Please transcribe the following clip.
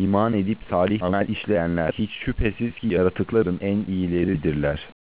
İman edip salih amel işleyenler hiç şüphesiz ki yaratıkların en iyileridirler.